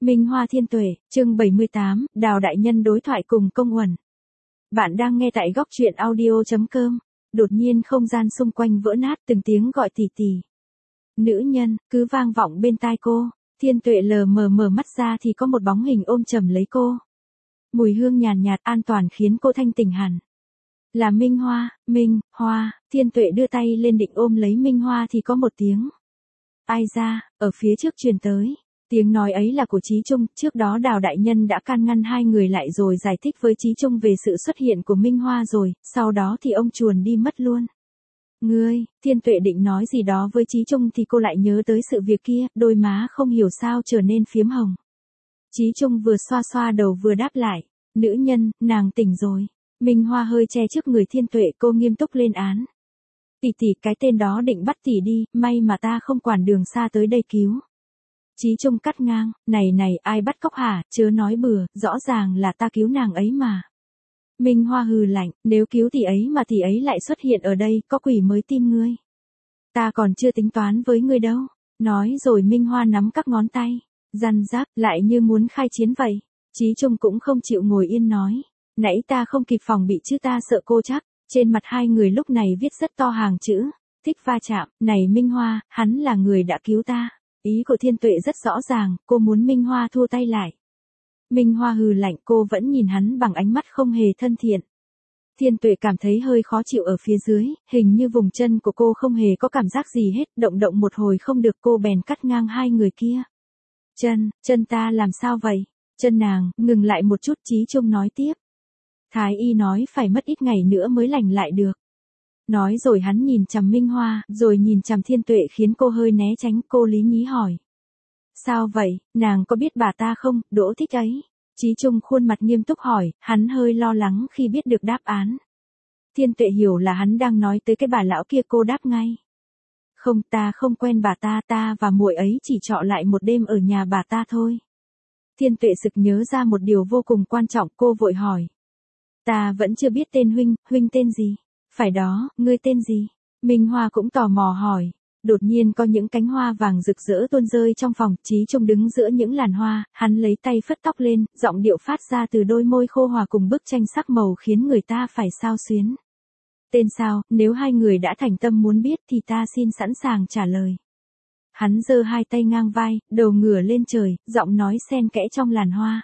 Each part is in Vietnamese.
Minh Hoa Thiên Tuệ, chương 78, Đào Đại Nhân đối thoại cùng Công Uẩn. Bạn đang nghe tại góc truyện audio.com. Đột nhiên không gian xung quanh vỡ nát, từng tiếng gọi tỉ tỉ. Nữ nhân, cứ vang vọng bên tai cô. Thiên Tuệ lờ mờ mở mắt ra thì có một bóng hình ôm chầm lấy cô. Mùi hương nhàn nhạt an toàn khiến cô thanh tỉnh hẳn. Là Minh Hoa, Minh Hoa. Thiên Tuệ đưa tay lên định ôm lấy Minh Hoa thì có một tiếng. Ai ra, ở phía trước truyền tới. Tiếng nói ấy là của Chí Trung, trước đó Đào Đại Nhân đã can ngăn hai người lại rồi giải thích với Chí Trung về sự xuất hiện của Minh Hoa rồi, sau đó thì ông chuồn đi mất luôn. Ngươi, Thiên Tuệ định nói gì đó với Chí Trung thì cô lại nhớ tới sự việc kia, đôi má không hiểu sao trở nên phiếm hồng. Chí Trung vừa xoa xoa đầu vừa đáp lại, nữ nhân, nàng tỉnh rồi. Minh Hoa hơi che trước người Thiên Tuệ, cô nghiêm túc lên án. Tỷ tỷ, cái tên đó định bắt tỷ đi, may mà ta không quản đường xa tới đây cứu. Chí Trung cắt ngang, này ai bắt cóc hả, chớ nói bừa, rõ ràng là ta cứu nàng ấy mà. Minh Hoa hừ lạnh, nếu cứu tỷ ấy mà tỷ ấy lại xuất hiện ở đây, có quỷ mới tin ngươi. Ta còn chưa tính toán với ngươi đâu. Nói rồi Minh Hoa nắm các ngón tay, răn ráp, lại như muốn khai chiến vậy. Chí Trung cũng không chịu ngồi yên nói, nãy ta không kịp phòng bị chứ ta sợ cô chắc. Trên mặt hai người lúc này viết rất to hàng chữ, thích va chạm, này Minh Hoa, hắn là người đã cứu ta. Ý của Thiên Tuệ rất rõ ràng, cô muốn Minh Hoa thua tay lại. Minh Hoa hừ lạnh, cô vẫn nhìn hắn bằng ánh mắt không hề thân thiện. Thiên Tuệ cảm thấy hơi khó chịu ở phía dưới, hình như vùng chân của cô không hề có cảm giác gì hết, động một hồi không được cô bèn cắt ngang hai người kia. Chân ta làm sao vậy? Chân nàng, ngừng lại một chút, Chí Trung nói tiếp. Thái y nói phải mất ít ngày nữa mới lành lại được. Nói rồi hắn nhìn chằm Minh Hoa, rồi nhìn chằm Thiên Tuệ khiến cô hơi né tránh, cô lý nhí hỏi. Sao vậy, nàng có biết bà ta không, Đỗ Thích ấy? Chí Trung khuôn mặt nghiêm túc hỏi, hắn hơi lo lắng khi biết được đáp án. Thiên Tuệ hiểu là hắn đang nói tới cái bà lão kia, cô đáp ngay. Không, ta không quen bà ta và muội ấy chỉ trọ lại một đêm ở nhà bà ta thôi. Thiên Tuệ sực nhớ ra một điều vô cùng quan trọng, cô vội hỏi. Ta vẫn chưa biết tên huynh tên gì? Phải đó, ngươi tên gì? Minh Hoa cũng tò mò hỏi. Đột nhiên có những cánh hoa vàng rực rỡ tuôn rơi trong phòng, Chí Trung đứng giữa những làn hoa, hắn lấy tay phất tóc lên, giọng điệu phát ra từ đôi môi khô hòa cùng bức tranh sắc màu khiến người ta phải xao xuyến. Tên sao, nếu hai người đã thành tâm muốn biết thì ta xin sẵn sàng trả lời. Hắn giơ hai tay ngang vai, đầu ngửa lên trời, giọng nói xen kẽ trong làn hoa.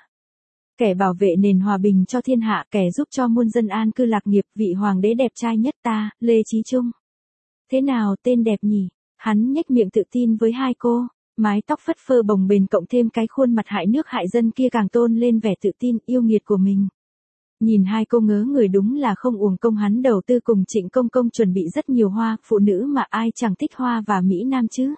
Kẻ bảo vệ nền hòa bình cho thiên hạ, kẻ giúp cho muôn dân an cư lạc nghiệp, vị hoàng đế đẹp trai nhất ta, Lê Chí Trung. Thế nào, tên đẹp nhỉ? Hắn nhếch miệng tự tin với hai cô, mái tóc phất phơ bồng bềnh cộng thêm cái khuôn mặt hại nước hại dân kia càng tôn lên vẻ tự tin, yêu nghiệt của mình. Nhìn hai cô ngớ người, đúng là không uổng công hắn đầu tư cùng Trịnh Công Công chuẩn bị rất nhiều hoa, phụ nữ mà ai chẳng thích hoa và Mỹ Nam chứ.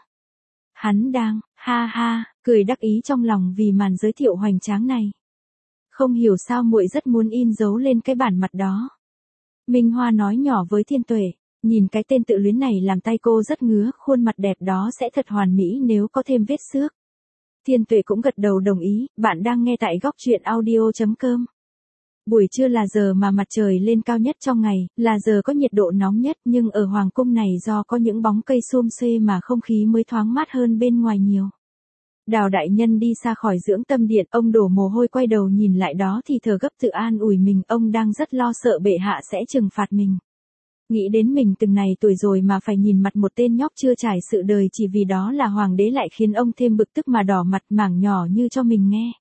Hắn đang, ha, cười đắc ý trong lòng vì màn giới thiệu hoành tráng này. Không hiểu sao muội rất muốn in dấu lên cái bản mặt đó. Minh Hoa nói nhỏ với Thiên Tuệ, nhìn cái tên tự luyến này làm tay cô rất ngứa, khuôn mặt đẹp đó sẽ thật hoàn mỹ nếu có thêm vết xước. Thiên Tuệ cũng gật đầu đồng ý, bạn đang nghe tại góc truyện audio.com. Buổi trưa là giờ mà mặt trời lên cao nhất trong ngày, là giờ có nhiệt độ nóng nhất, nhưng ở Hoàng cung này do có những bóng cây xum xuê mà không khí mới thoáng mát hơn bên ngoài nhiều. Đào Đại Nhân đi xa khỏi dưỡng tâm điện, ông đổ mồ hôi quay đầu nhìn lại đó thì thở gấp tự an ủi mình, ông đang rất lo sợ bệ hạ sẽ trừng phạt mình. Nghĩ đến mình từng này tuổi rồi mà phải nhìn mặt một tên nhóc chưa trải sự đời chỉ vì đó là hoàng đế lại khiến ông thêm bực tức mà đỏ mặt, mảng nhỏ như cho mình nghe.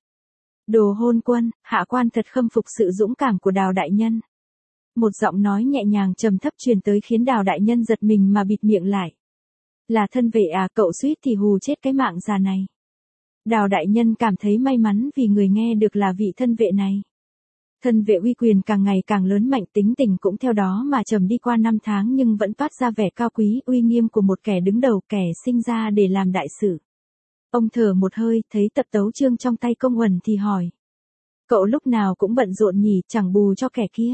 Đồ hôn quân, hạ quan thật khâm phục sự dũng cảm của Đào Đại Nhân. Một giọng nói nhẹ nhàng trầm thấp truyền tới khiến Đào Đại Nhân giật mình mà bịt miệng lại. Là thân vệ à, cậu suýt thì hù chết cái mạng già này. Đào Đại Nhân cảm thấy may mắn vì người nghe được là vị thân vệ này. Thân vệ uy quyền càng ngày càng lớn mạnh, tính tình cũng theo đó mà trầm đi qua năm tháng nhưng vẫn toát ra vẻ cao quý, uy nghiêm của một kẻ đứng đầu, kẻ sinh ra để làm đại sự. Ông thở một hơi, thấy tập tấu chương trong tay Công Uẩn thì hỏi. Cậu lúc nào cũng bận rộn nhỉ, chẳng bù cho kẻ kia.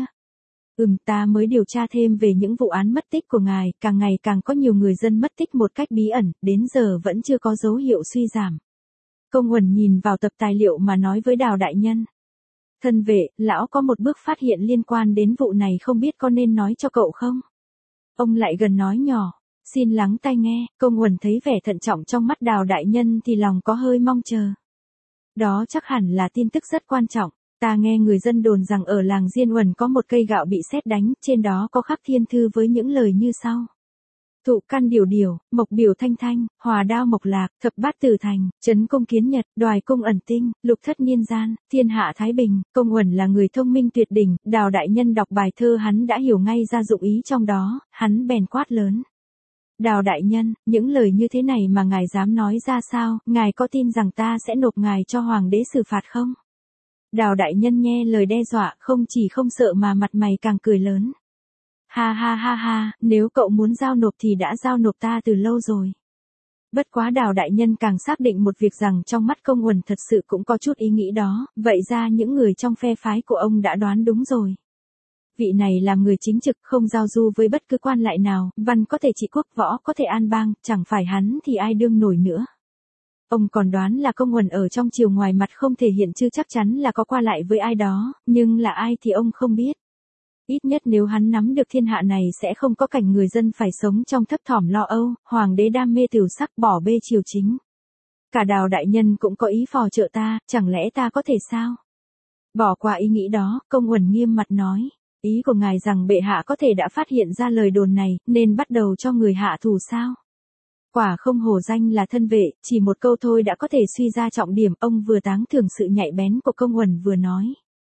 Ta mới điều tra thêm về những vụ án mất tích của ngài, càng ngày càng có nhiều người dân mất tích một cách bí ẩn, đến giờ vẫn chưa có dấu hiệu suy giảm. Công Uẩn nhìn vào tập tài liệu mà nói với Đào Đại Nhân. Thân vệ, lão có một bước phát hiện liên quan đến vụ này, không biết có nên nói cho cậu không? Ông lại gần nói nhỏ, xin lắng tai nghe. Công Uẩn thấy vẻ thận trọng trong mắt Đào Đại Nhân thì lòng có hơi mong chờ. Đó chắc hẳn là tin tức rất quan trọng. Ta nghe người dân đồn rằng ở làng Diên Uẩn có một cây gạo bị sét đánh, trên đó có khắc thiên thư với những lời như sau. Thụ căn điều điều, mộc biểu thanh thanh, hòa đao mộc lạc, thập bát tử thành, trấn công kiến nhật, đoài cung ẩn tinh, lục thất niên gian, thiên hạ thái bình. Công Uẩn là người thông minh tuyệt đỉnh, Đào đại nhân đọc bài thơ hắn đã hiểu ngay ra dụng ý trong đó, hắn bèn quát lớn. Đào đại nhân, những lời như thế này mà ngài dám nói ra sao, ngài có tin rằng ta sẽ nộp ngài cho hoàng đế xử phạt không? Đào đại nhân nghe lời đe dọa không chỉ không sợ mà mặt mày càng cười lớn. Ha ha ha ha, nếu cậu muốn giao nộp thì đã giao nộp ta từ lâu rồi. Bất quá Đào đại nhân càng xác định một việc rằng trong mắt Công Uẩn thật sự cũng có chút ý nghĩ đó, vậy ra những người trong phe phái của ông đã đoán đúng rồi. Vị này là người chính trực không giao du với bất cứ quan lại nào, văn có thể trị quốc võ có thể an bang, chẳng phải hắn thì ai đương nổi nữa. Ông còn đoán là Công Uẩn ở trong triều ngoài mặt không thể hiện chứ chắc chắn là có qua lại với ai đó, nhưng là ai thì ông không biết. Ít nhất nếu hắn nắm được thiên hạ này sẽ không có cảnh người dân phải sống trong thấp thỏm lo âu, hoàng đế đam mê tửu sắc bỏ bê triều chính. Cả Đào đại nhân cũng có ý phò trợ ta, chẳng lẽ ta có thể sao? Bỏ qua ý nghĩ đó, Công Uẩn nghiêm mặt nói. Ý của ngài rằng bệ hạ có thể đã phát hiện ra lời đồn này, nên bắt đầu cho người hạ thủ sao? Quả không hổ danh là thân vệ, chỉ một câu thôi đã có thể suy ra trọng điểm, ông vừa tán thưởng sự nhạy bén của Công Uẩn vừa nói.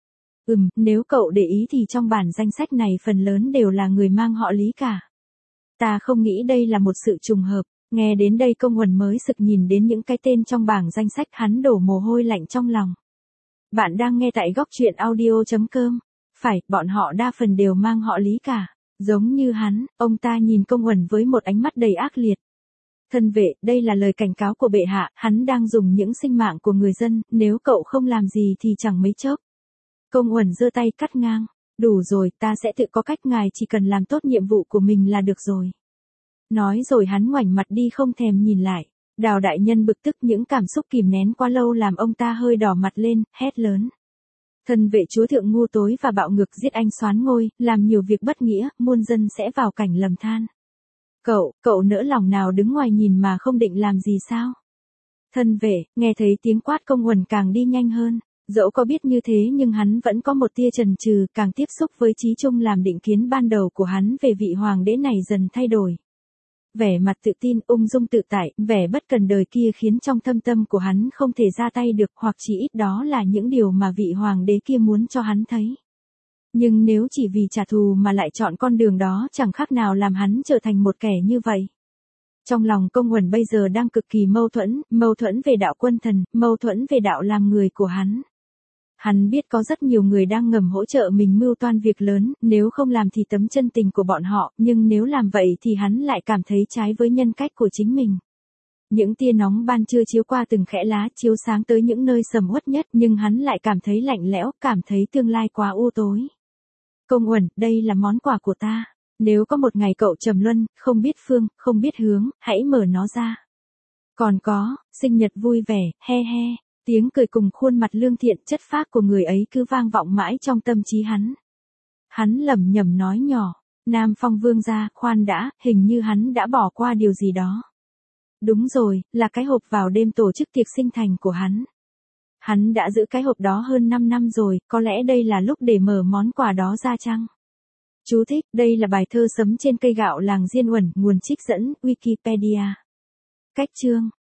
Nếu cậu để ý thì trong bản danh sách này phần lớn đều là người mang họ Lý cả. Ta không nghĩ đây là một sự trùng hợp, nghe đến đây Công Uẩn mới sực nhìn đến những cái tên trong bảng danh sách hắn đổ mồ hôi lạnh trong lòng. Bạn đang nghe tại góc truyện audio.com. Phải, bọn họ đa phần đều mang họ Lý cả. Giống như hắn, ông ta nhìn Công Uẩn với một ánh mắt đầy ác liệt. Thân vệ, đây là lời cảnh cáo của bệ hạ, hắn đang dùng những sinh mạng của người dân, nếu cậu không làm gì thì chẳng mấy chốc. Công Uẩn giơ tay cắt ngang. Đủ rồi, ta sẽ tự có cách, ngài chỉ cần làm tốt nhiệm vụ của mình là được rồi. Nói rồi hắn ngoảnh mặt đi không thèm nhìn lại. Đào đại nhân bực tức, những cảm xúc kìm nén quá lâu làm ông ta hơi đỏ mặt lên, hét lớn. Thân vệ chúa thượng ngu tối và bạo ngược giết anh soán ngôi, làm nhiều việc bất nghĩa, muôn dân sẽ vào cảnh lầm than. Cậu nỡ lòng nào đứng ngoài nhìn mà không định làm gì sao? Thân vệ, nghe thấy tiếng quát Công Uẩn càng đi nhanh hơn. Dẫu có biết như thế nhưng hắn vẫn có một tia chần chừ, càng tiếp xúc với Chí Trung làm định kiến ban đầu của hắn về vị hoàng đế này dần thay đổi. Vẻ mặt tự tin, ung dung tự tại, vẻ bất cần đời kia khiến trong thâm tâm của hắn không thể ra tay được, hoặc chỉ ít đó là những điều mà vị hoàng đế kia muốn cho hắn thấy. Nhưng nếu chỉ vì trả thù mà lại chọn con đường đó chẳng khác nào làm hắn trở thành một kẻ như vậy. Trong lòng Công Uẩn bây giờ đang cực kỳ mâu thuẫn về đạo quân thần, mâu thuẫn về đạo làm người của hắn. Hắn biết có rất nhiều người đang ngầm hỗ trợ mình mưu toan việc lớn, nếu không làm thì tấm chân tình của bọn họ, nhưng nếu làm vậy thì hắn lại cảm thấy trái với nhân cách của chính mình. Những tia nóng ban trưa chiếu qua từng khẽ lá, chiếu sáng tới những nơi sầm uất nhất, nhưng hắn lại cảm thấy lạnh lẽo, cảm thấy tương lai quá u tối. Công Uẩn, đây là món quà của ta. Nếu có một ngày cậu trầm luân, không biết phương, không biết hướng, hãy mở nó ra. Còn có, sinh nhật vui vẻ, he he. Tiếng cười cùng khuôn mặt lương thiện chất phác của người ấy cứ vang vọng mãi trong tâm trí hắn. Hắn lẩm nhẩm nói nhỏ, Nam Phong vương gia, khoan đã, hình như hắn đã bỏ qua điều gì đó. Đúng rồi, là cái hộp vào đêm tổ chức tiệc sinh thành của hắn. Hắn đã giữ cái hộp đó hơn 5 năm rồi, có lẽ đây là lúc để mở món quà đó ra chăng? Chú thích, đây là bài thơ Sấm trên cây gạo làng Diên Uẩn, nguồn trích dẫn, Wikipedia. Cách chương.